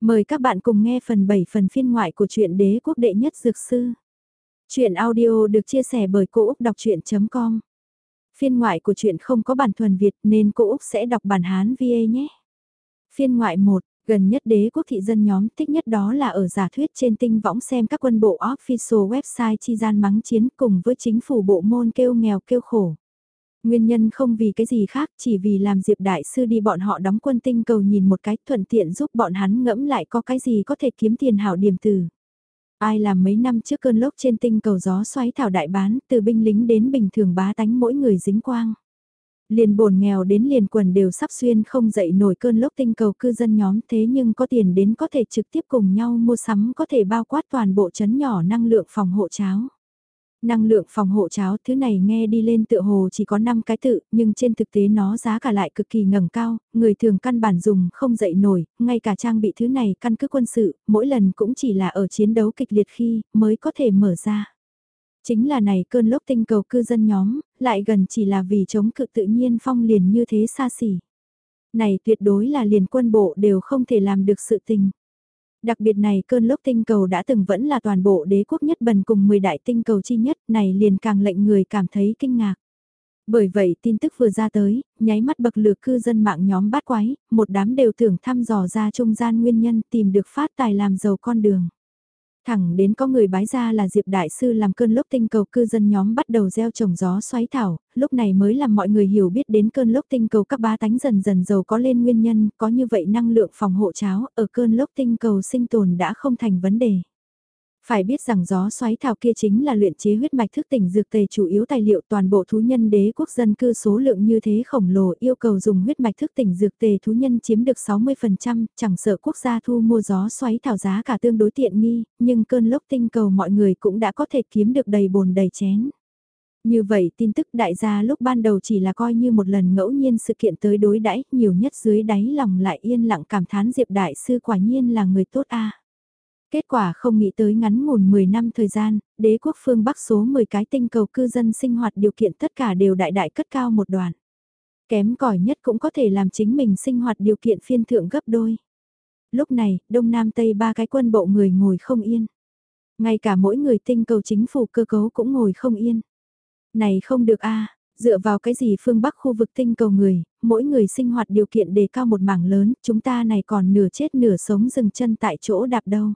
Mời các bạn cùng nghe phần 7 phần phiên ngoại của truyện Đế quốc đệ nhất dược sư. Truyện audio được chia sẻ bởi Cô Úc Đọc Chuyện.com. Phiên ngoại của truyện không có bản thuần Việt nên Cô Úc sẽ đọc bản Hán VA nhé. Phiên ngoại 1, gần nhất đế quốc thị dân nhóm thích nhất đó là ở giả thuyết trên tinh võng xem các quân bộ official website chi gian mắng chiến cùng với chính phủ bộ môn kêu nghèo kêu khổ. Nguyên nhân không vì cái gì khác, chỉ vì làm Diệp Đại Sư đi bọn họ đóng quân tinh cầu nhìn một cái thuận tiện giúp bọn hắn ngẫm lại có cái gì có thể kiếm tiền hảo điểm từ. Ai làm mấy năm trước cơn lốc trên tinh cầu gió xoáy thảo đại bán, từ binh lính đến bình thường bá tánh mỗi người dính quang. Liền bổn nghèo đến liền quần đều sắp xuyên không dậy nổi cơn lốc tinh cầu cư dân nhóm, thế nhưng có tiền đến có thể trực tiếp cùng nhau mua sắm có thể bao quát toàn bộ trấn nhỏ năng lượng phòng hộ cháo. Năng lượng phòng hộ cháo thứ này nghe đi lên tựa hồ chỉ có 5 cái tự, nhưng trên thực tế nó giá cả lại cực kỳ ngẩng cao, người thường căn bản dùng không dậy nổi, ngay cả trang bị thứ này căn cứ quân sự, mỗi lần cũng chỉ là ở chiến đấu kịch liệt khi mới có thể mở ra. Chính là này cơn lốc tinh cầu cư dân nhóm, lại gần chỉ là vì chống cự tự nhiên phong liền như thế xa xỉ. Này tuyệt đối là liền quân bộ đều không thể làm được sự tình. Đặc biệt này cơn lốc tinh cầu đã từng vẫn là toàn bộ đế quốc nhất bần cùng 10 đại tinh cầu chi nhất, này liền càng lệnh người cảm thấy kinh ngạc. Bởi vậy tin tức vừa ra tới, nháy mắt bậc lửa cư dân mạng nhóm bát quái, một đám đều tưởng thăm dò ra trung gian nguyên nhân tìm được phát tài làm giàu con đường. Thẳng đến có người bái ra là Diệp Đại Sư làm cơn lốc tinh cầu cư dân nhóm bắt đầu gieo trồng gió xoáy thảo, lúc này mới làm mọi người hiểu biết đến cơn lốc tinh cầu các bá tánh dần dần giàu có lên nguyên nhân, có như vậy năng lượng phòng hộ cháo ở cơn lốc tinh cầu sinh tồn đã không thành vấn đề. Phải biết rằng gió xoáy thảo kia chính là luyện chế huyết mạch thức tỉnh dược tề chủ yếu tài liệu toàn bộ thú nhân đế quốc dân cư số lượng như thế khổng lồ yêu cầu dùng huyết mạch thức tỉnh dược tề thú nhân chiếm được 60%, chẳng sợ quốc gia thu mua gió xoáy thảo giá cả tương đối tiện nghi, nhưng cơn lốc tinh cầu mọi người cũng đã có thể kiếm được đầy bồn đầy chén. Như vậy tin tức đại gia lúc ban đầu chỉ là coi như một lần ngẫu nhiên sự kiện tới đối đãi nhiều nhất dưới đáy lòng lại yên lặng cảm thán Diệp Đại Sư quả nhiên là người tốt a. Kết quả không nghĩ tới ngắn ngủn 10 năm thời gian, đế quốc phương Bắc số 10 cái tinh cầu cư dân sinh hoạt điều kiện tất cả đều đại đại cất cao một đoạn. Kém cỏi nhất cũng có thể làm chính mình sinh hoạt điều kiện phiên thượng gấp đôi. Lúc này, Đông Nam Tây ba cái quân bộ người ngồi không yên. Ngay cả mỗi người tinh cầu chính phủ cơ cấu cũng ngồi không yên. Này không được a, dựa vào cái gì phương Bắc khu vực tinh cầu người, mỗi người sinh hoạt điều kiện đề cao một mảng lớn, chúng ta này còn nửa chết nửa sống dừng chân tại chỗ đạp đâu.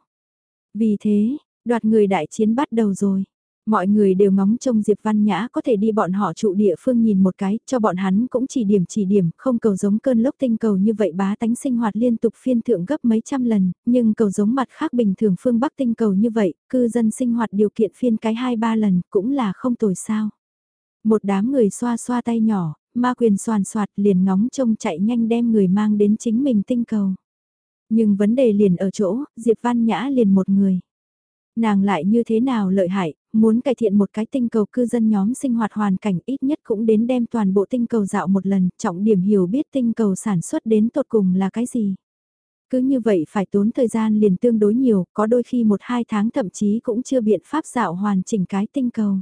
Vì thế, đoạt người đại chiến bắt đầu rồi. Mọi người đều ngóng trông Diệp Văn Nhã có thể đi bọn họ trụ địa phương nhìn một cái, cho bọn hắn cũng chỉ điểm, không cầu giống cơn lốc tinh cầu như vậy bá tánh sinh hoạt liên tục phiên thượng gấp mấy trăm lần, nhưng cầu giống mặt khác bình thường phương Bắc tinh cầu như vậy, cư dân sinh hoạt điều kiện phiên cái 2-3 lần cũng là không tồi sao. Một đám người xoa xoa tay nhỏ, ma quyền soàn soạt liền ngóng trông chạy nhanh đem người mang đến chính mình tinh cầu. Nhưng vấn đề liền ở chỗ, Diệp Văn Nhã liền một người. Nàng lại như thế nào lợi hại, muốn cải thiện một cái tinh cầu cư dân nhóm sinh hoạt hoàn cảnh ít nhất cũng đến đem toàn bộ tinh cầu dạo một lần, trọng điểm hiểu biết tinh cầu sản xuất đến tột cùng là cái gì. Cứ như vậy phải tốn thời gian liền tương đối nhiều, có đôi khi 1-2 tháng thậm chí cũng chưa biện pháp dạo hoàn chỉnh cái tinh cầu.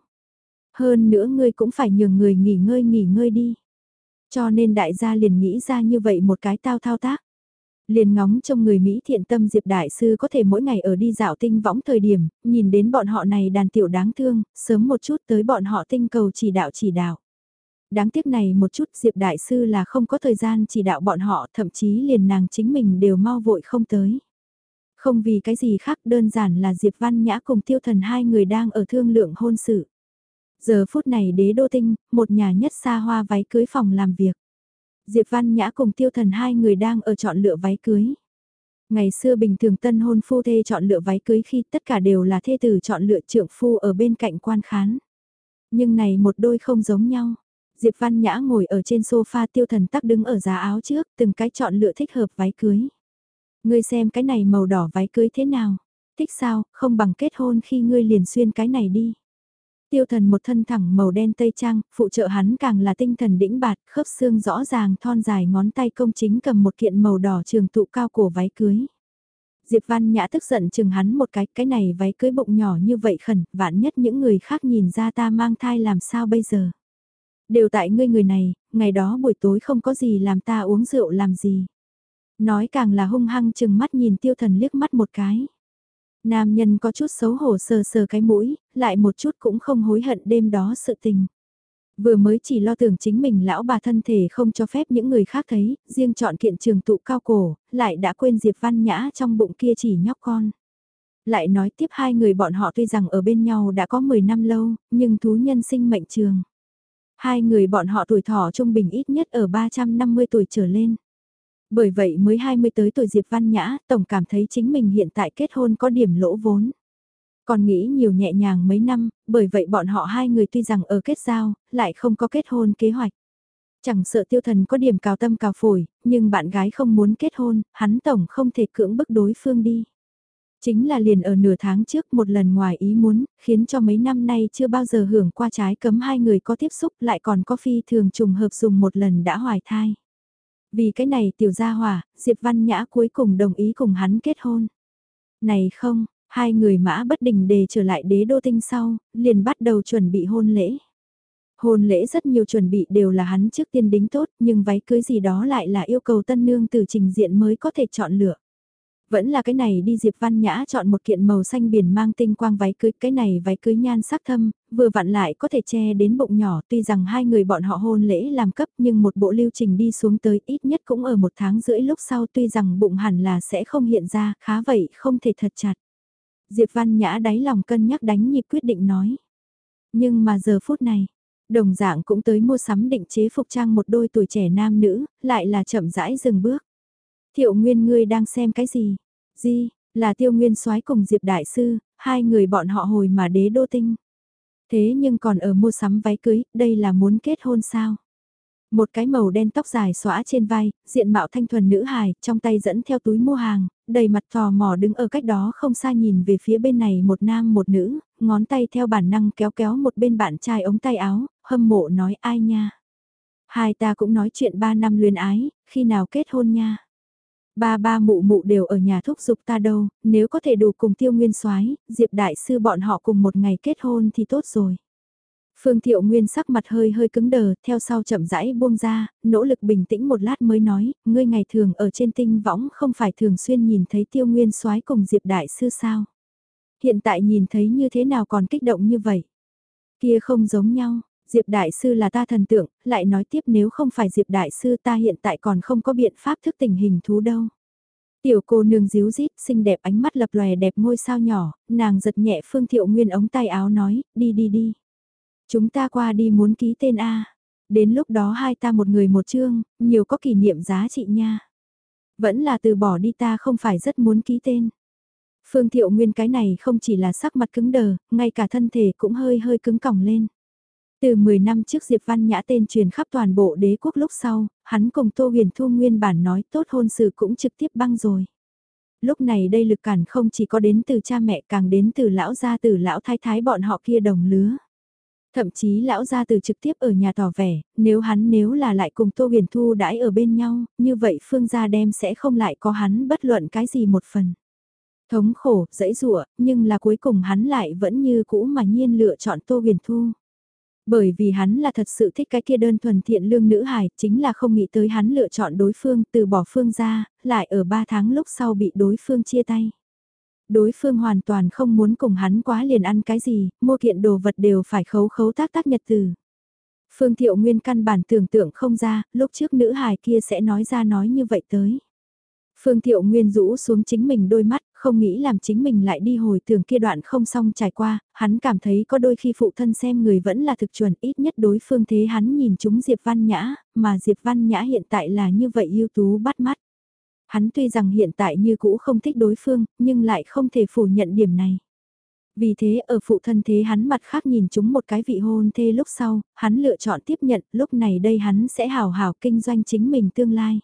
Hơn nữa ngươi cũng phải nhường người nghỉ ngơi đi. Cho nên đại gia liền nghĩ ra như vậy một cái thao tác. Liền ngóng trong người Mỹ thiện tâm Diệp Đại Sư có thể mỗi ngày ở đi dạo tinh võng thời điểm, nhìn đến bọn họ này đàn tiểu đáng thương, sớm một chút tới bọn họ tinh cầu chỉ đạo. Đáng tiếc này một chút Diệp Đại Sư là không có thời gian chỉ đạo bọn họ, thậm chí liền nàng chính mình đều mau vội không tới. Không vì cái gì khác đơn giản là Diệp Văn Nhã cùng Tiêu Thần hai người đang ở thương lượng hôn sự. Giờ phút này đế đô tinh, một nhà nhất xa hoa váy cưới phòng làm việc. Diệp Văn Nhã cùng Tiêu Thần hai người đang ở chọn lựa váy cưới. Ngày xưa bình thường tân hôn phu thê chọn lựa váy cưới khi tất cả đều là thê tử chọn lựa trượng phu ở bên cạnh quan khán. Nhưng này một đôi không giống nhau. Diệp Văn Nhã ngồi ở trên sofa, Tiêu Thần tắc đứng ở giá áo trước, từng cái chọn lựa thích hợp váy cưới. Ngươi xem cái này màu đỏ váy cưới thế nào? Thích sao, không bằng kết hôn khi ngươi liền xuyên cái này đi. Tiêu Thần một thân thẳng màu đen tây trang, phụ trợ hắn càng là tinh thần đĩnh bạt, khớp xương rõ ràng thon dài ngón tay công chính cầm một kiện màu đỏ trường tụ cao cổ váy cưới. Diệp Văn Nhã tức giận chừng hắn một cái này váy cưới bụng nhỏ như vậy khẩn, vạn nhất những người khác nhìn ra ta mang thai làm sao bây giờ. Đều tại ngươi người này, ngày đó buổi tối không có gì làm ta uống rượu làm gì. Nói càng là hung hăng chừng mắt nhìn Tiêu Thần liếc mắt một cái. Nam nhân có chút xấu hổ sờ sờ cái mũi, lại một chút cũng không hối hận đêm đó sự tình. Vừa mới chỉ lo tưởng chính mình lão bà thân thể không cho phép những người khác thấy, riêng chọn kiện trường tụ cao cổ, lại đã quên Diệp Văn Nhã trong bụng kia chỉ nhóc con. Lại nói tiếp hai người bọn họ tuy rằng ở bên nhau đã có 10 năm lâu, nhưng thú nhân sinh mệnh trường. Hai người bọn họ tuổi thọ trung bình ít nhất ở 350 tuổi trở lên. Bởi vậy mới 20 tới tuổi Diệp Văn Nhã, tổng cảm thấy chính mình hiện tại kết hôn có điểm lỗ vốn. Còn nghĩ nhiều nhẹ nhàng mấy năm, bởi vậy bọn họ hai người tuy rằng ở kết giao, lại không có kết hôn kế hoạch. Chẳng sợ Tiêu Thần có điểm cào tâm cào phổi, nhưng bạn gái không muốn kết hôn, hắn tổng không thể cưỡng bức đối phương đi. Chính là liền ở nửa tháng trước một lần ngoài ý muốn, khiến cho mấy năm nay chưa bao giờ hưởng qua trái cấm hai người có tiếp xúc lại còn có phi thường trùng hợp dùng một lần đã hoài thai. Vì cái này tiểu gia hỏa, Diệp Văn Nhã cuối cùng đồng ý cùng hắn kết hôn. Này không, hai người mã bất đình để trở lại đế đô tinh sau, liền bắt đầu chuẩn bị hôn lễ. Hôn lễ rất nhiều chuẩn bị đều là hắn trước tiên đính tốt, nhưng váy cưới gì đó lại là yêu cầu tân nương từ trình diện mới có thể chọn lựa. Vẫn là cái này đi Diệp Văn Nhã chọn một kiện màu xanh biển mang tinh quang váy cưới, cái này váy cưới nhan sắc thâm, vừa vặn lại có thể che đến bụng nhỏ, tuy rằng hai người bọn họ hôn lễ làm cấp nhưng một bộ lưu trình đi xuống tới ít nhất cũng ở 1 tháng rưỡi lúc sau, tuy rằng bụng hẳn là sẽ không hiện ra, khá vậy không thể thật chặt. Diệp Văn Nhã đáy lòng cân nhắc đánh nhịp quyết định nói. Nhưng mà giờ phút này, đồng dạng cũng tới mua sắm định chế phục trang một đôi tuổi trẻ nam nữ, lại là chậm rãi dừng bước. Thiệu Nguyên ngươi đang xem cái gì? Gì, là Tiêu Nguyên Soái cùng Diệp Đại Sư, hai người bọn họ hồi mà đế đô tinh. Thế nhưng còn ở mua sắm váy cưới, đây là muốn kết hôn sao? Một cái màu đen tóc dài xõa trên vai, diện mạo thanh thuần nữ hài, trong tay dẫn theo túi mua hàng, đầy mặt tò mò đứng ở cách đó không xa nhìn về phía bên này một nam một nữ, ngón tay theo bản năng kéo kéo một bên bạn trai ống tay áo, hâm mộ nói ai nha. Hai ta cũng nói chuyện 3 năm luyến ái, khi nào kết hôn nha. Ba ba mụ mụ đều ở nhà thúc giục ta đâu, nếu có thể đủ cùng Tiêu Nguyên Soái, Diệp Đại Sư bọn họ cùng một ngày kết hôn thì tốt rồi. Phương Thiệu Nguyên sắc mặt hơi hơi cứng đờ, theo sau chậm rãi buông ra, nỗ lực bình tĩnh một lát mới nói, ngươi ngày thường ở trên tinh võng không phải thường xuyên nhìn thấy Tiêu Nguyên Soái cùng Diệp Đại Sư sao? Hiện tại nhìn thấy như thế nào còn kích động như vậy? Kia không giống nhau, Diệp Đại Sư là ta thần tượng, lại nói tiếp nếu không phải Diệp Đại Sư ta hiện tại còn không có biện pháp thức tỉnh hình thú đâu. Tiểu cô nương díu dít, xinh đẹp ánh mắt lập lòe đẹp ngôi sao nhỏ, nàng giật nhẹ Phương Thiệu Nguyên ống tay áo nói, đi đi đi. Chúng ta qua đi muốn ký tên A. Đến lúc đó hai ta một người một chương, nhiều có kỷ niệm giá trị nha. Vẫn là từ bỏ đi ta không phải rất muốn ký tên. Phương Thiệu Nguyên cái này không chỉ là sắc mặt cứng đờ, ngay cả thân thể cũng hơi hơi cứng còng lên. Từ 10 năm trước Diệp Văn Nhã tên truyền khắp toàn bộ đế quốc lúc sau, hắn cùng Tô Huyền Thu nguyên bản nói tốt hôn sự cũng trực tiếp băng rồi. Lúc này đây lực cản không chỉ có đến từ cha mẹ càng đến từ lão gia từ lão thái thái bọn họ kia đồng lứa. Thậm chí lão gia từ trực tiếp ở nhà tỏ vẻ, nếu là lại cùng Tô Huyền Thu đãi ở bên nhau, như vậy Phương gia đem sẽ không lại có hắn bất luận cái gì một phần. Thống khổ, dãy dụa, nhưng là cuối cùng hắn lại vẫn như cũ mà nhiên lựa chọn Tô Huyền Thu. Bởi vì hắn là thật sự thích cái kia đơn thuần thiện lương nữ hài, chính là không nghĩ tới hắn lựa chọn đối phương, từ bỏ Phương ra, lại ở 3 tháng lúc sau bị đối phương chia tay. Đối phương hoàn toàn không muốn cùng hắn quá liền ăn cái gì, mua kiện đồ vật đều phải khấu khấu tác tác nhật từ. Phương Thiệu Nguyên căn bản tưởng tượng không ra, lúc trước nữ hài kia sẽ nói ra nói như vậy tới. Phương Thiệu Nguyên rũ xuống chính mình đôi mắt, không nghĩ làm chính mình lại đi hồi tưởng kia đoạn không xong trải qua, hắn cảm thấy có đôi khi phụ thân xem người vẫn là thực chuẩn, ít nhất đối phương thế hắn nhìn chúng Diệp Văn Nhã, mà Diệp Văn Nhã hiện tại là như vậy ưu tú bắt mắt. Hắn tuy rằng hiện tại như cũ không thích đối phương, nhưng lại không thể phủ nhận điểm này. Vì thế ở phụ thân thế hắn mặt khác nhìn chúng một cái vị hôn thê lúc sau, hắn lựa chọn tiếp nhận, lúc này đây hắn sẽ hào hào kinh doanh chính mình tương lai.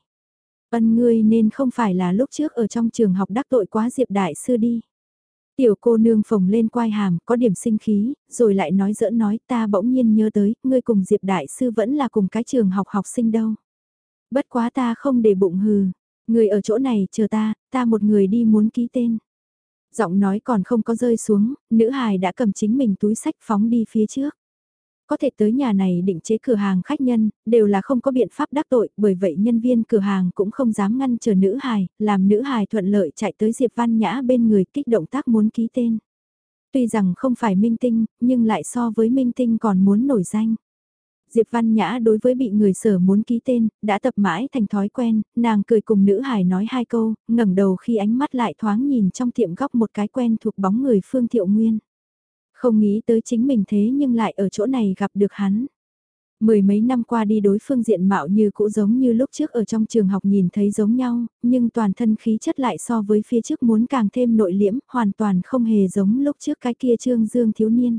Ân ngươi nên không phải là lúc trước ở trong trường học đắc tội quá Diệp Đại Sư đi. Tiểu cô nương phồng lên quai hàm, có điểm sinh khí, rồi lại nói giỡn nói ta bỗng nhiên nhớ tới, ngươi cùng Diệp Đại Sư vẫn là cùng cái trường học học sinh đâu. Bất quá ta không để bụng hừ, người ở chỗ này chờ ta một người đi muốn ký tên. Giọng nói còn không có rơi xuống, nữ hài đã cầm chính mình túi sách phóng đi phía trước. Có thể tới nhà này định chế cửa hàng khách nhân, đều là không có biện pháp đắc tội, bởi vậy nhân viên cửa hàng cũng không dám ngăn chờ nữ hài, làm nữ hài thuận lợi chạy tới Diệp Văn Nhã bên người kích động tác muốn ký tên. Tuy rằng không phải minh tinh, nhưng lại so với minh tinh còn muốn nổi danh. Diệp Văn Nhã đối với bị người sở muốn ký tên, đã tập mãi thành thói quen, nàng cười cùng nữ hài nói hai câu, ngẩng đầu khi ánh mắt lại thoáng nhìn trong tiệm góc một cái quen thuộc bóng người Phương Thiệu Nguyên. Không nghĩ tới chính mình thế nhưng lại ở chỗ này gặp được hắn. Mười mấy năm qua đi đối phương diện mạo như cũ giống như lúc trước ở trong trường học nhìn thấy giống nhau, nhưng toàn thân khí chất lại so với phía trước muốn càng thêm nội liễm, hoàn toàn không hề giống lúc trước cái kia trương dương thiếu niên.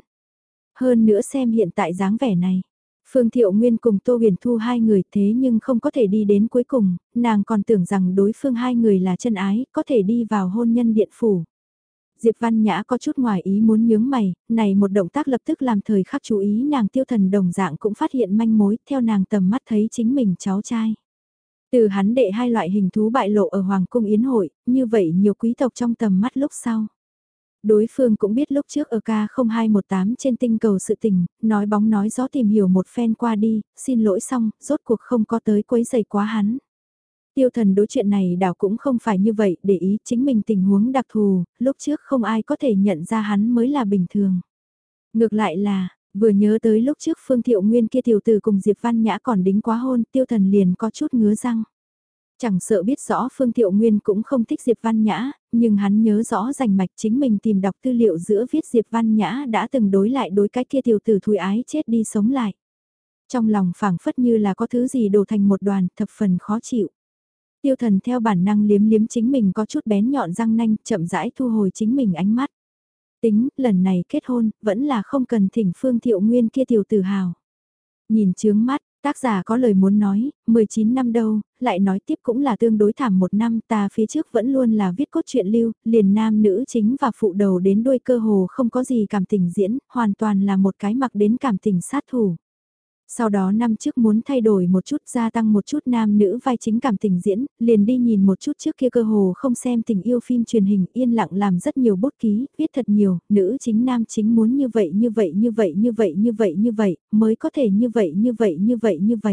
Hơn nữa xem hiện tại dáng vẻ này. Phương Thiệu Nguyên cùng Tô Huyền Thu hai người thế nhưng không có thể đi đến cuối cùng, nàng còn tưởng rằng đối phương hai người là chân ái, có thể đi vào hôn nhân điện phủ. Diệp Văn Nhã có chút ngoài ý muốn nhướng mày, này một động tác lập tức làm thời khắc chú ý nàng Tiêu Thần đồng dạng cũng phát hiện manh mối, theo nàng tầm mắt thấy chính mình cháu trai. Từ hắn đệ hai loại hình thú bại lộ ở Hoàng cung Yến hội, như vậy nhiều quý tộc trong tầm mắt lúc sau. Đối phương cũng biết lúc trước ở K0218 trên tinh cầu sự tình, nói bóng nói gió tìm hiểu một phen qua đi, xin lỗi xong, rốt cuộc không có tới quấy giày quá hắn. Tiêu Thần đối chuyện này đảo cũng không phải như vậy, để ý chính mình tình huống đặc thù, lúc trước không ai có thể nhận ra hắn mới là bình thường. Ngược lại là, vừa nhớ tới lúc trước Phương Thiệu Nguyên kia tiểu tử cùng Diệp Văn Nhã còn đính quá hôn, Tiêu Thần liền có chút ngứa răng. Chẳng sợ biết rõ Phương Thiệu Nguyên cũng không thích Diệp Văn Nhã, nhưng hắn nhớ rõ rành mạch chính mình tìm đọc tư liệu giữa viết Diệp Văn Nhã đã từng đối lại đối cái kia tiểu tử thùi ái chết đi sống lại. Trong lòng phảng phất như là có thứ gì đổ thành một đoàn, thập phần khó chịu. Tiêu Thần theo bản năng liếm liếm chính mình có chút bén nhọn răng nanh, chậm rãi thu hồi chính mình ánh mắt. Tính, lần này kết hôn, vẫn là không cần thỉnh Phương Thiệu Nguyên kia tiểu tử hào. Nhìn chướng mắt, tác giả có lời muốn nói, 19 năm đâu, lại nói tiếp cũng là tương đối thảm một năm, ta phía trước vẫn luôn là viết cốt truyện lưu, liền nam nữ chính và phụ đầu đến đuôi cơ hồ không có gì cảm tình diễn, hoàn toàn là một cái mặc đến cảm tình sát thủ. Sau đó năm trước muốn thay đổi một chút, gia tăng một chút nam nữ vai chính cảm tình diễn, liền đi nhìn một chút trước kia cơ hồ không xem tình yêu phim truyền hình, yên lặng làm rất nhiều bút ký, viết thật nhiều, nữ chính nam chính muốn như vậy như vậy như vậy như vậy như vậy như vậy, mới có thể như vậy như vậy như vậy như vậy.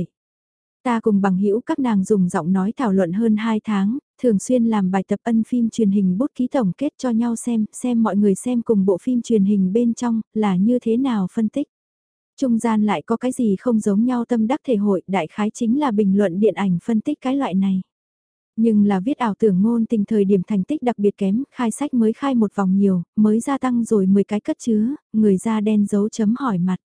Ta cùng bằng hữu các nàng dùng giọng nói thảo luận hơn 2 tháng, thường xuyên làm bài tập ân phim truyền hình bút ký tổng kết cho nhau xem mọi người xem cùng bộ phim truyền hình bên trong là như thế nào phân tích. Trung gian lại có cái gì không giống nhau tâm đắc thể hội, đại khái chính là bình luận điện ảnh phân tích cái loại này. Nhưng là viết ảo tưởng ngôn tình thời điểm thành tích đặc biệt kém, khai sách mới khai một vòng nhiều, mới gia tăng rồi 10 cái cất chứa, người da đen dấu chấm hỏi mặt.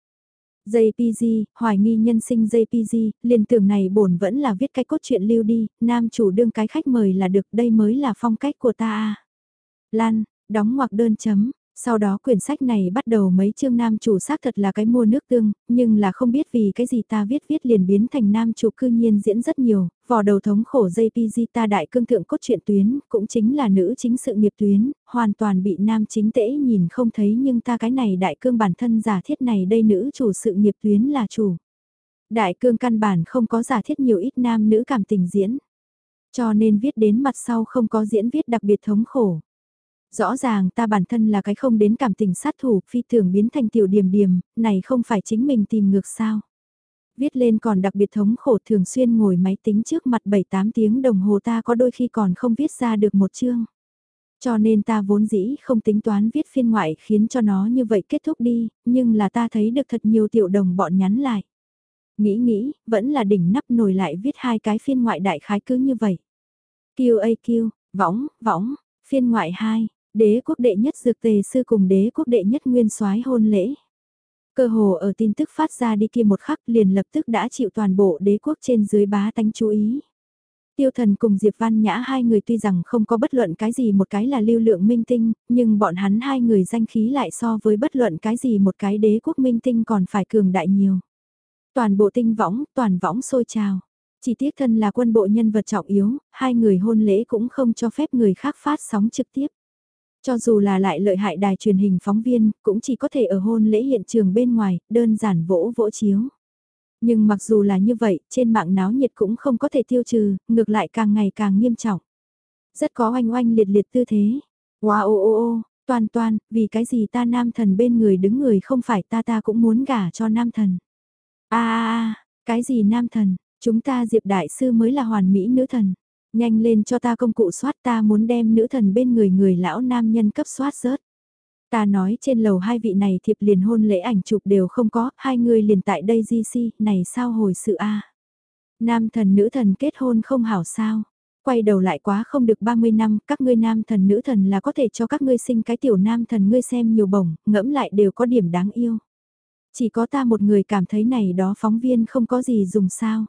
JPG, hoài nghi nhân sinh JPG, liền tưởng này bổn vẫn là viết cái cốt truyện lưu đi, nam chủ đương cái khách mời là được, đây mới là phong cách của ta à. Lan, đóng ngoặc đơn chấm. Sau đó quyển sách này bắt đầu mấy chương nam chủ xác thật là cái mua nước tương, nhưng là không biết vì cái gì ta viết liền biến thành nam chủ cư nhiên diễn rất nhiều, vò đầu thống khổ JPG ta đại cương thượng cốt truyện tuyến, cũng chính là nữ chính sự nghiệp tuyến, hoàn toàn bị nam chính tễ nhìn không thấy nhưng ta cái này đại cương bản thân giả thiết này đây nữ chủ sự nghiệp tuyến là chủ. Đại cương căn bản không có giả thiết nhiều ít nam nữ cảm tình diễn, cho nên viết đến mặt sau không có diễn viết đặc biệt thống khổ. Rõ ràng ta bản thân là cái không đến cảm tình sát thủ, phi thường biến thành tiểu điểm điểm, này không phải chính mình tìm ngược sao. Viết lên còn đặc biệt thống khổ thường xuyên ngồi máy tính trước mặt 7-8 tiếng đồng hồ ta có đôi khi còn không viết ra được một chương. Cho nên ta vốn dĩ không tính toán viết phiên ngoại khiến cho nó như vậy kết thúc đi, nhưng là ta thấy được thật nhiều tiểu đồng bọn nhắn lại. Nghĩ, vẫn là đỉnh nắp nổi lại viết hai cái phiên ngoại đại khái cứ như vậy. QAQ, võng, phiên ngoại 2. Đế quốc đệ nhất dược tề sư cùng đế quốc đệ nhất nguyên soái hôn lễ. Cơ hồ ở tin tức phát ra đi kia một khắc liền lập tức đã chịu toàn bộ đế quốc trên dưới bá tánh chú ý. Tiêu Thần cùng Diệp Văn Nhã hai người tuy rằng không có bất luận cái gì một cái là lưu lượng minh tinh, nhưng bọn hắn hai người danh khí lại so với bất luận cái gì một cái đế quốc minh tinh còn phải cường đại nhiều. Toàn bộ tinh võng, toàn võng sôi trào. Chỉ tiếc thân là quân bộ nhân vật trọng yếu, hai người hôn lễ cũng không cho phép người khác phát sóng trực tiếp. Cho dù là lại lợi hại đài truyền hình phóng viên, cũng chỉ có thể ở hôn lễ hiện trường bên ngoài, đơn giản vỗ chiếu. Nhưng mặc dù là như vậy, trên mạng náo nhiệt cũng không có thể tiêu trừ, ngược lại càng ngày càng nghiêm trọng. Rất có oanh oanh liệt liệt tư thế. Wow, Toan toan, vì cái gì ta nam thần bên người đứng người không phải ta cũng muốn gả cho nam thần. Cái gì nam thần, chúng ta Diệp Đại Sư mới là hoàn mỹ nữ thần. Nhanh lên cho ta công cụ soát, ta muốn đem nữ thần bên người người lão nam nhân cấp soát rớt. Ta nói trên lầu hai vị này thiệp liền hôn lễ ảnh chụp đều không có, hai người liền tại đây GC, này sao hồi sự a? Nam thần nữ thần kết hôn không hảo sao? Quay đầu lại quá không được 30 năm, các ngươi nam thần nữ thần là có thể cho các ngươi sinh cái tiểu nam thần, ngươi xem nhiều bổng, ngẫm lại đều có điểm đáng yêu. Chỉ có ta một người cảm thấy này đó phóng viên không có gì dùng sao.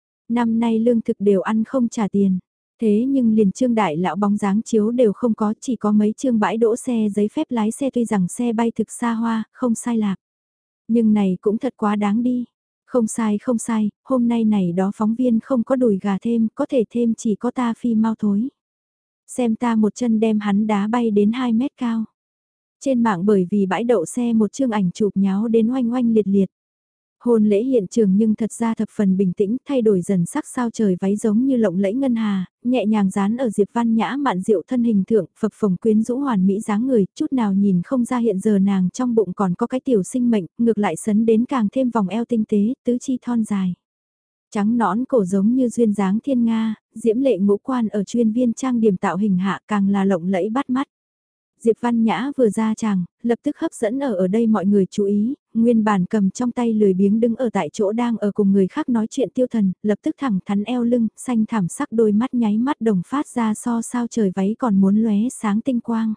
Năm nay lương thực đều ăn không trả tiền. Thế nhưng liền trương đại lão bóng dáng chiếu đều không có, chỉ có mấy trương bãi đỗ xe giấy phép lái xe, tuy rằng xe bay thực xa hoa, không sai lạc. Nhưng này cũng thật quá đáng đi. Không sai, hôm nay này đó phóng viên không có đùi gà thêm, có thể thêm chỉ có ta phi mau thối. Xem ta một chân đem hắn đá bay đến 2 mét cao. Trên mạng bởi vì bãi đậu xe một chương ảnh chụp nháo đến oanh oanh liệt liệt. Hôn lễ hiện trường nhưng thật ra thập phần bình tĩnh, thay đổi dần sắc sao trời váy giống như lộng lẫy ngân hà, nhẹ nhàng dán ở Diệp Văn Nhã mạn diệu thân hình thượng, phập phồng quyến rũ hoàn mỹ dáng người, chút nào nhìn không ra hiện giờ nàng trong bụng còn có cái tiểu sinh mệnh, ngược lại sấn đến càng thêm vòng eo tinh tế, tứ chi thon dài. Trắng nõn cổ giống như duyên dáng thiên nga, diễm lệ ngũ quan ở chuyên viên trang điểm tạo hình hạ càng là lộng lẫy bắt mắt. Diệp Văn Nhã vừa ra chàng, lập tức hấp dẫn ở đây mọi người chú ý, nguyên bản cầm trong tay lười biếng đứng ở tại chỗ đang ở cùng người khác nói chuyện Tiêu Thần, lập tức thẳng thắn eo lưng, xanh thảm sắc đôi mắt nháy mắt đồng phát ra so sao trời váy còn muốn lóe sáng tinh quang.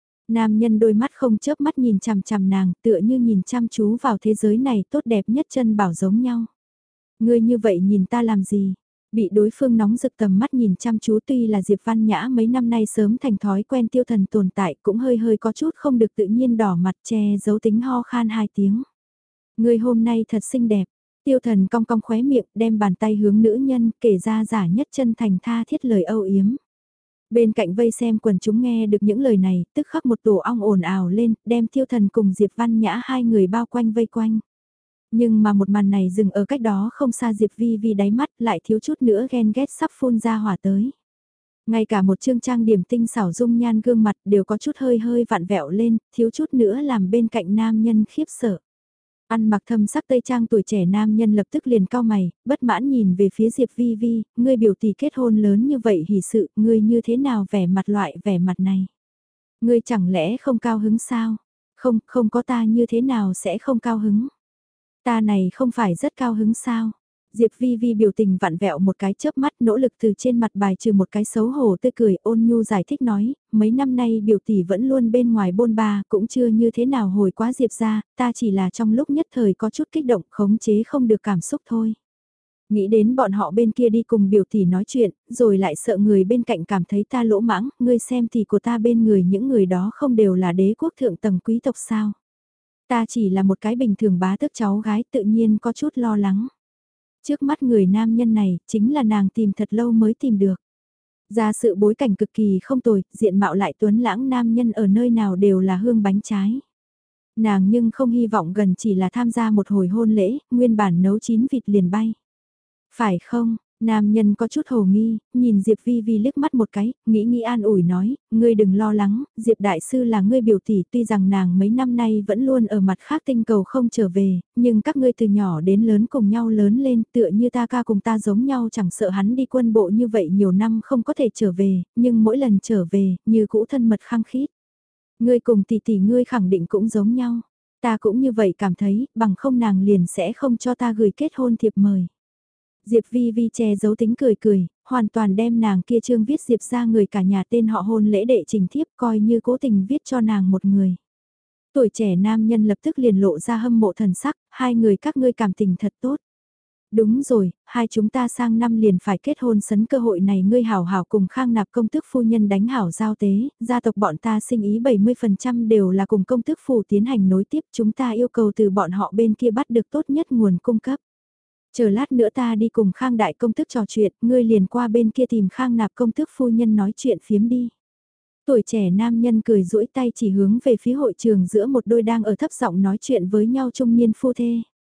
Nam nhân đôi mắt không chớp mắt nhìn chằm chằm nàng, tựa như nhìn chăm chú vào thế giới này tốt đẹp nhất chân bảo giống nhau. Ngươi như vậy nhìn ta làm gì? Bị đối phương nóng rực tầm mắt nhìn chăm chú, tuy là Diệp Văn Nhã mấy năm nay sớm thành thói quen Tiêu Thần tồn tại, cũng hơi có chút không được tự nhiên đỏ mặt, che giấu tính ho khan 2 tiếng. Người hôm nay thật xinh đẹp. Tiêu Thần cong cong khóe miệng, đem bàn tay hướng nữ nhân, kể ra giả nhất chân thành tha thiết lời âu yếm. Bên cạnh vây xem quần chúng nghe được những lời này, tức khắc một tổ ong ồn ào lên, đem Tiêu Thần cùng Diệp Văn Nhã hai người bao quanh vây quanh. Nhưng mà một màn này dừng ở cách đó không xa Diệp Vi Vi đáy mắt lại thiếu chút nữa ghen ghét sắp phun ra hỏa tới. Ngay cả một chương trang điểm tinh xảo dung nhan gương mặt đều có chút hơi vặn vẹo lên, thiếu chút nữa làm bên cạnh nam nhân khiếp sợ. Ăn mặc thâm sắc tây trang tuổi trẻ nam nhân lập tức liền cau mày, bất mãn nhìn về phía Diệp Vi Vi, ngươi biểu tỷ kết hôn lớn như vậy hỉ sự, ngươi như thế nào vẻ mặt loại vẻ mặt này? Ngươi chẳng lẽ không cao hứng sao? Không có ta như thế nào sẽ không cao hứng? Ta này không phải rất cao hứng sao? Diệp Vi Vi biểu tình vặn vẹo một cái chớp mắt, nỗ lực từ trên mặt bài trừ một cái xấu hổ tươi cười, ôn nhu giải thích nói, mấy năm nay biểu tỷ vẫn luôn bên ngoài bôn ba, cũng chưa như thế nào hồi quá Diệp ra, ta chỉ là trong lúc nhất thời có chút kích động, khống chế không được cảm xúc thôi. Nghĩ đến bọn họ bên kia đi cùng biểu tỷ nói chuyện, rồi lại sợ người bên cạnh cảm thấy ta lỗ mãng, ngươi xem tỷ của ta bên người những người đó không đều là đế quốc thượng tầng quý tộc sao? Ta chỉ là một cái bình thường bá tước cháu gái, tự nhiên có chút lo lắng. Trước mắt người nam nhân này, chính là nàng tìm thật lâu mới tìm được. Ra sự bối cảnh cực kỳ không tồi, diện mạo lại tuấn lãng nam nhân ở nơi nào đều là hương bánh trái. Nàng nhưng không hy vọng gần chỉ là tham gia một hồi hôn lễ, nguyên bản nấu chín vịt liền bay. Phải không? Nam nhân có chút hồ nghi, nhìn Diệp Vi Vi liếc mắt một cái, nghĩ an ủi nói, ngươi đừng lo lắng, Diệp Đại Sư là ngươi biểu tỷ, tuy rằng nàng mấy năm nay vẫn luôn ở mặt khác tinh cầu không trở về, nhưng các ngươi từ nhỏ đến lớn cùng nhau lớn lên, tựa như ta ca cùng ta giống nhau, chẳng sợ hắn đi quân bộ như vậy nhiều năm không có thể trở về, nhưng mỗi lần trở về, như cũ thân mật khăng khít. Ngươi cùng tỷ ngươi khẳng định cũng giống nhau, ta cũng như vậy cảm thấy, bằng không nàng liền sẽ không cho ta gửi kết hôn thiệp mời. Diệp Vi Vi che giấu tính cười, hoàn toàn đem nàng kia trương viết Diệp ra người cả nhà tên họ hôn lễ đệ trình thiếp coi như cố tình viết cho nàng một người. Tuổi trẻ nam nhân lập tức liền lộ ra hâm mộ thần sắc, hai người các ngươi cảm tình thật tốt. Đúng rồi, hai chúng ta sang năm liền phải kết hôn, sấn cơ hội này ngươi hảo hảo cùng Khang Nạp công tước phu nhân đánh hảo giao tế, gia tộc bọn ta sinh ý 70% đều là cùng công tước phủ tiến hành nối tiếp, chúng ta yêu cầu từ bọn họ bên kia bắt được tốt nhất nguồn cung cấp. Chờ lát nữa ta đi cùng Khang đại công tước trò chuyện, ngươi liền qua bên kia tìm Khang Nạp công tước phu nhân nói chuyện phiếm đi. Tuổi trẻ nam nhân cười duỗi tay chỉ hướng về phía hội trường giữa một đôi đang ở thấp giọng nói chuyện với nhau trung niên phu thê.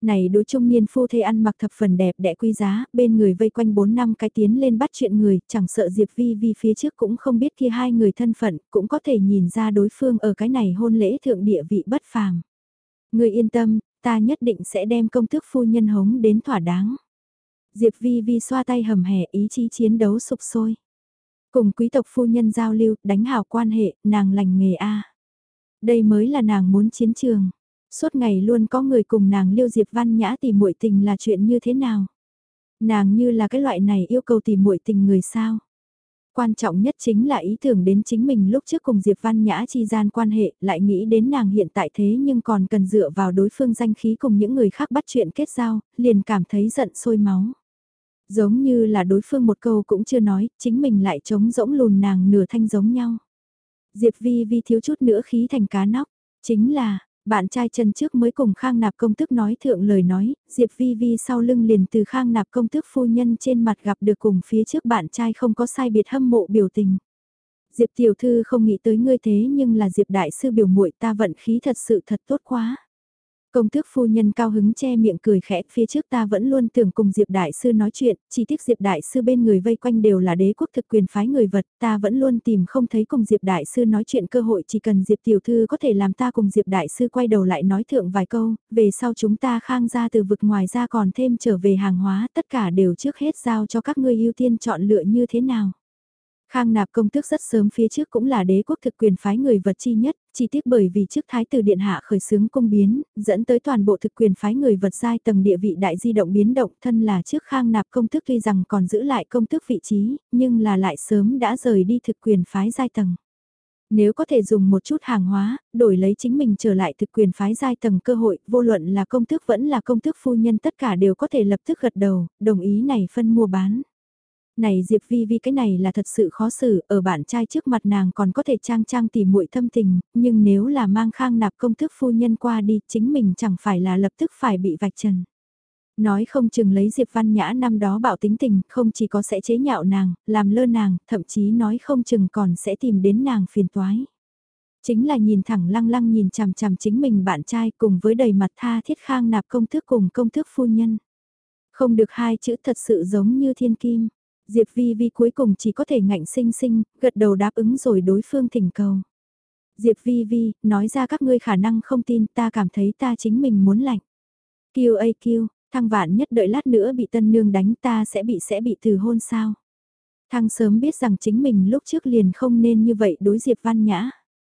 Này đối trung niên phu thê ăn mặc thập phần đẹp đẽ quý giá, bên người vây quanh 4 năm cái tiến lên bắt chuyện người, chẳng sợ Diệp Vi Vi phía trước cũng không biết kia hai người thân phận, cũng có thể nhìn ra đối phương ở cái này hôn lễ thượng địa vị bất phàm. Người yên tâm, ta nhất định sẽ đem công tước phu nhân hống đến thỏa đáng. Diệp Vi Vi xoa tay hầm hè ý chí chiến đấu sục sôi. Cùng quý tộc phu nhân giao lưu, đánh hảo quan hệ, nàng lành nghề a. Đây mới là nàng muốn chiến trường. Suốt ngày luôn có người cùng nàng liêu Diệp Văn Nhã tìm muội tình là chuyện như thế nào? Nàng như là cái loại này yêu cầu tìm muội tình người sao? Quan trọng nhất chính là ý tưởng đến chính mình lúc trước cùng Diệp Văn Nhã chi gian quan hệ, lại nghĩ đến nàng hiện tại thế nhưng còn cần dựa vào đối phương danh khí cùng những người khác bắt chuyện kết giao, liền cảm thấy giận sôi máu. Giống như là đối phương một câu cũng chưa nói, chính mình lại trống rỗng lùn nàng nửa thanh giống nhau. Diệp Vi Vi thiếu chút nữa khí thành cá nóc, chính là, bạn trai chân trước mới cùng Khang Nạp công tước nói thượng lời nói, Diệp Vi Vi sau lưng liền từ Khang Nạp công tước phu nhân trên mặt gặp được cùng phía trước bạn trai không có sai biệt hâm mộ biểu tình. Diệp tiểu thư không nghĩ tới ngươi thế nhưng là Diệp đại sư biểu muội ta vận khí thật sự thật tốt quá. Công tước phu nhân cao hứng che miệng cười khẽ, phía trước ta vẫn luôn tưởng cùng Diệp Đại Sư nói chuyện, chỉ tiếc Diệp Đại Sư bên người vây quanh đều là đế quốc thực quyền phái người vật, ta vẫn luôn tìm không thấy cùng Diệp Đại Sư nói chuyện cơ hội, chỉ cần Diệp Tiểu Thư có thể làm ta cùng Diệp Đại Sư quay đầu lại nói thượng vài câu, về sau chúng ta khang ra từ vực ngoài ra còn thêm trở về hàng hóa, tất cả đều trước hết giao cho các ngươi ưu tiên chọn lựa như thế nào. Khang Nạp công tước rất sớm phía trước cũng là đế quốc thực quyền phái người vật chi nhất, chỉ tiếc bởi vì trước thái tử điện hạ khởi xướng cung biến, dẫn tới toàn bộ thực quyền phái người vật giai tầng địa vị đại di động biến động, thân là trước Khang Nạp công tước tuy rằng còn giữ lại công tước vị trí, nhưng là lại sớm đã rời đi thực quyền phái giai tầng. Nếu có thể dùng một chút hàng hóa, đổi lấy chính mình trở lại thực quyền phái giai tầng cơ hội, vô luận là công tước vẫn là công tước phu nhân tất cả đều có thể lập tức gật đầu, đồng ý này phân mua bán. Này Diệp Vi Vi cái này là thật sự khó xử, ở bạn trai trước mặt nàng còn có thể trang trang tỉ muội thâm tình, nhưng nếu là mang Khang Nạp công tước phu nhân qua đi, chính mình chẳng phải là lập tức phải bị vạch trần. Nói không chừng lấy Diệp Văn Nhã năm đó bạo tính tình, không chỉ có sẽ chế nhạo nàng, làm lơ nàng, thậm chí nói không chừng còn sẽ tìm đến nàng phiền toái. Chính là nhìn thẳng lăng lăng nhìn chằm chằm chính mình bạn trai cùng với đầy mặt tha thiết Khang Nạp công tước cùng công tước phu nhân. Không được hai chữ thật sự giống như thiên kim. Diệp Vi Vi cuối cùng chỉ có thể ngạnh sinh sinh, gật đầu đáp ứng rồi đối phương thỉnh cầu. Diệp Vi Vi, nói ra các ngươi khả năng không tin, ta cảm thấy ta chính mình muốn lạnh. Kiêu, thăng vạn nhất đợi lát nữa bị tân nương đánh ta sẽ bị từ hôn sao. Thăng sớm biết rằng chính mình lúc trước liền không nên như vậy đối Diệp Văn Nhã.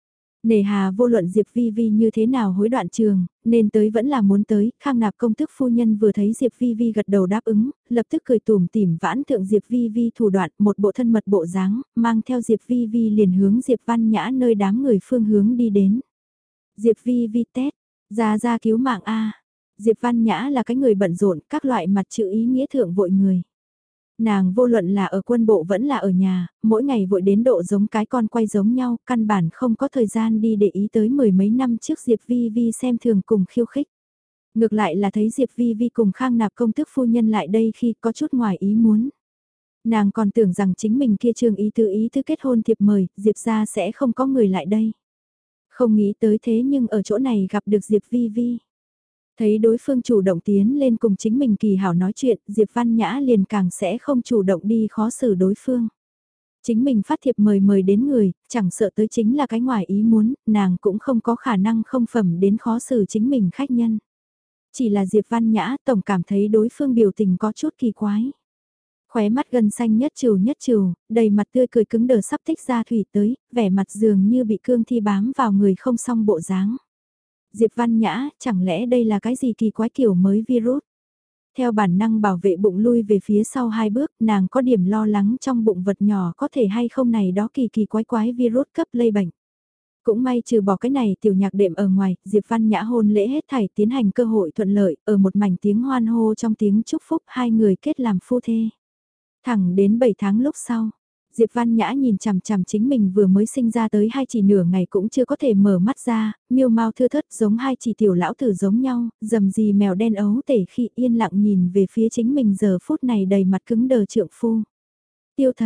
Nề hà vô luận Diệp Vi Vi như thế nào hối đoạn trường, nên tới vẫn là muốn tới, Khang Nạp công tước phu nhân vừa thấy Diệp Vi Vi gật đầu đáp ứng, lập tức cười tủm tỉm vãn thượng Diệp Vi Vi thủ đoạn, một bộ thân mật bộ dáng, mang theo Diệp Vi Vi liền hướng Diệp Văn Nhã nơi đám người phương hướng đi đến. Diệp Vi Vi tét, ra cứu mạng a. Diệp Văn Nhã là cái người bận rộn, các loại mặt chữ ý nghĩa thượng vội người. Nàng vô luận là ở quân bộ vẫn là ở nhà, mỗi ngày vội đến độ giống cái con quay giống nhau, căn bản không có thời gian đi để ý tới mười mấy năm trước Diệp Vi Vi xem thường cùng khiêu khích. Ngược lại là thấy Diệp Vi Vi cùng Khang Nạp công tước phu nhân lại đây khi có chút ngoài ý muốn. Nàng còn tưởng rằng chính mình kia trường ý tứ kết hôn thiệp mời, Diệp ra sẽ không có người lại đây. Không nghĩ tới thế nhưng ở chỗ này gặp được Diệp Vi Vi. Thấy đối phương chủ động tiến lên cùng chính mình kỳ hảo nói chuyện, Diệp Văn Nhã liền càng sẽ không chủ động đi khó xử đối phương. Chính mình phát thiệp mời đến người, chẳng sợ tới chính là cái ngoài ý muốn, nàng cũng không có khả năng không phẩm đến khó xử chính mình khách nhân. Chỉ là Diệp Văn Nhã tổng cảm thấy đối phương biểu tình có chút kỳ quái. Khóe mắt gân xanh nhất trừ, đầy mặt tươi cười cứng đờ sắp thích ra thủy tới, vẻ mặt dường như bị cương thi bám vào người không xong bộ dáng. Diệp Văn Nhã, chẳng lẽ đây là cái gì kỳ quái kiểu mới virus? Theo bản năng bảo vệ bụng lui về phía sau hai bước, nàng có điểm lo lắng trong bụng vật nhỏ có thể hay không này đó kỳ quái virus cấp lây bệnh. Cũng may trừ bỏ cái này tiểu nhạc đệm ở ngoài, Diệp Văn Nhã hôn lễ hết thảy tiến hành cơ hội thuận lợi, ở một mảnh tiếng hoan hô trong tiếng chúc phúc hai người kết làm phu thê. Thẳng đến 7 tháng lúc sau, Diệp Văn Nhã nhìn chằm chằm chính mình vừa mới sinh ra tới hai chỉ nửa ngày cũng chưa có thể mở mắt ra, miêu mau thưa thớt giống hai chỉ tiểu lão tử giống nhau, dầm gì mèo đen ấu tể khi yên lặng nhìn về phía chính mình giờ phút này đầy mặt cứng đờ trượng phu. Tiêu thần,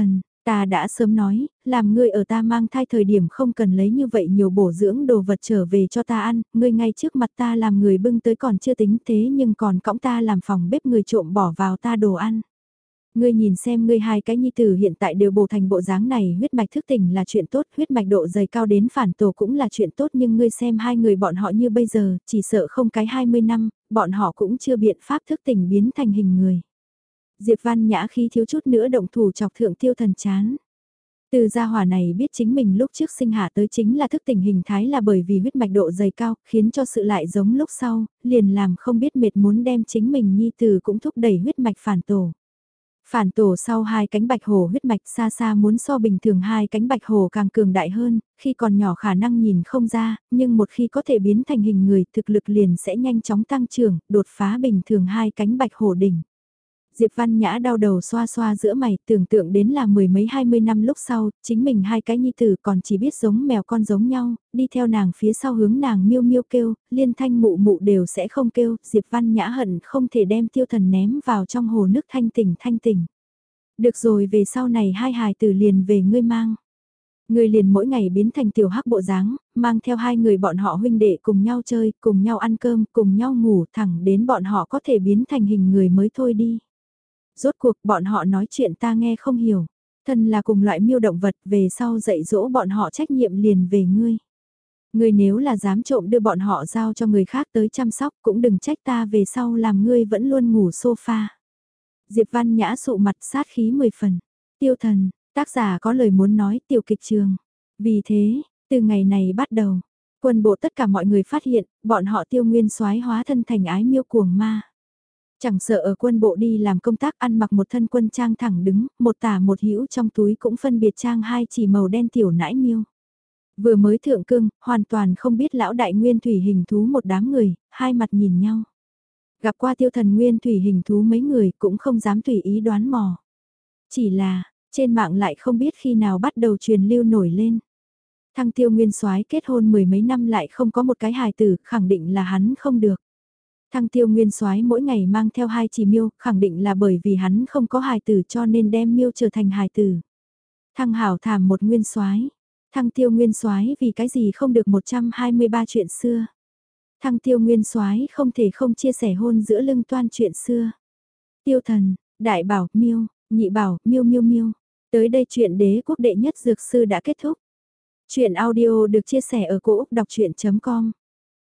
Ta đã sớm nói, làm ngươi ở ta mang thai thời điểm không cần lấy như vậy nhiều bổ dưỡng đồ vật trở về cho ta ăn, ngươi ngay trước mặt ta làm người bưng tới còn chưa tính thế nhưng còn cõng ta làm phòng bếp người trộm bỏ vào ta đồ ăn. Ngươi nhìn xem ngươi hai cái nhi tử hiện tại đều bổ thành bộ dáng này, huyết mạch thức tỉnh là chuyện tốt, huyết mạch độ dày cao đến phản tổ cũng là chuyện tốt, nhưng ngươi xem hai người bọn họ như bây giờ, chỉ sợ không cái 20 năm, bọn họ cũng chưa biện pháp thức tỉnh biến thành hình người. Diệp Văn Nhã khi thiếu chút nữa động thủ chọc thượng Tiêu Thần chán. Từ gia hỏa này biết chính mình lúc trước sinh hạ tới chính là thức tỉnh hình thái là bởi vì huyết mạch độ dày cao, khiến cho sự lại giống lúc sau, liền làm không biết mệt muốn đem chính mình nhi tử cũng thúc đẩy huyết mạch phản tổ. Phản tổ sau hai cánh bạch hổ huyết mạch xa xa muốn so bình thường hai cánh bạch hổ càng cường đại hơn, khi còn nhỏ khả năng nhìn không ra, nhưng một khi có thể biến thành hình người thực lực liền sẽ nhanh chóng tăng trưởng, đột phá bình thường hai cánh bạch hổ đỉnh. Diệp Văn Nhã đau đầu xoa xoa giữa mày, tưởng tượng đến là mười mấy 20 năm lúc sau, chính mình hai cái nhi tử còn chỉ biết giống mèo con giống nhau, đi theo nàng phía sau hướng nàng miêu miêu kêu, liên thanh mụ mụ đều sẽ không kêu, Diệp Văn Nhã hận không thể đem Tiêu Thần ném vào trong hồ nước thanh tỉnh. Được rồi, về sau này hai hài tử liền về ngươi mang. Ngươi liền mỗi ngày biến thành tiểu hắc bộ dáng, mang theo hai người bọn họ huynh đệ cùng nhau chơi, cùng nhau ăn cơm, cùng nhau ngủ, thẳng đến bọn họ có thể biến thành hình người mới thôi đi. Rốt cuộc bọn họ nói chuyện ta nghe không hiểu. Thân là cùng loại miêu động vật, về sau dạy dỗ bọn họ trách nhiệm liền về ngươi. Ngươi nếu là dám trộm đưa bọn họ giao cho người khác tới chăm sóc cũng đừng trách ta về sau làm ngươi vẫn luôn ngủ sofa. Diệp Văn Nhã sụ mặt sát khí 10 phần. Tiêu Thần, tác giả có lời muốn nói tiểu kịch trường. Vì thế, từ ngày này bắt đầu, quân bộ tất cả mọi người phát hiện, bọn họ Tiêu Nguyên Soái hóa thân thành ái miêu cuồng ma. Chẳng sợ ở quân bộ đi làm công tác ăn mặc một thân quân trang thẳng đứng, một tả một hữu trong túi cũng phân biệt trang hai chỉ màu đen tiểu nãi miêu. Vừa mới thượng cương, hoàn toàn không biết lão đại nguyên thủy hình thú một đám người, hai mặt nhìn nhau. Gặp qua Tiêu Thần nguyên thủy hình thú mấy người cũng không dám tùy ý đoán mò. Chỉ là, trên mạng lại không biết khi nào bắt đầu truyền lưu nổi lên. Thăng Tiêu Nguyên Soái kết hôn mười mấy năm lại không có một cái hài tử, khẳng định là hắn không được. Thăng Tiêu Nguyên Soái mỗi ngày mang theo hai chỉ miêu, khẳng định là bởi vì hắn không có hài tử cho nên đem miêu trở thành hài tử. Thăng Hảo thảm một Nguyên Soái, Thăng Tiêu Nguyên Soái vì cái gì không được 123 chuyện xưa. Thăng Tiêu Nguyên Soái không thể không chia sẻ hôn giữa lưng toan chuyện xưa. Tiêu Thần, Đại Bảo, Miêu, Nhị Bảo, Miêu Miêu Miêu. Tới đây chuyện đế quốc đệ nhất dược sư đã kết thúc. Chuyện audio được chia sẻ ở cỗ đọc chuyện.com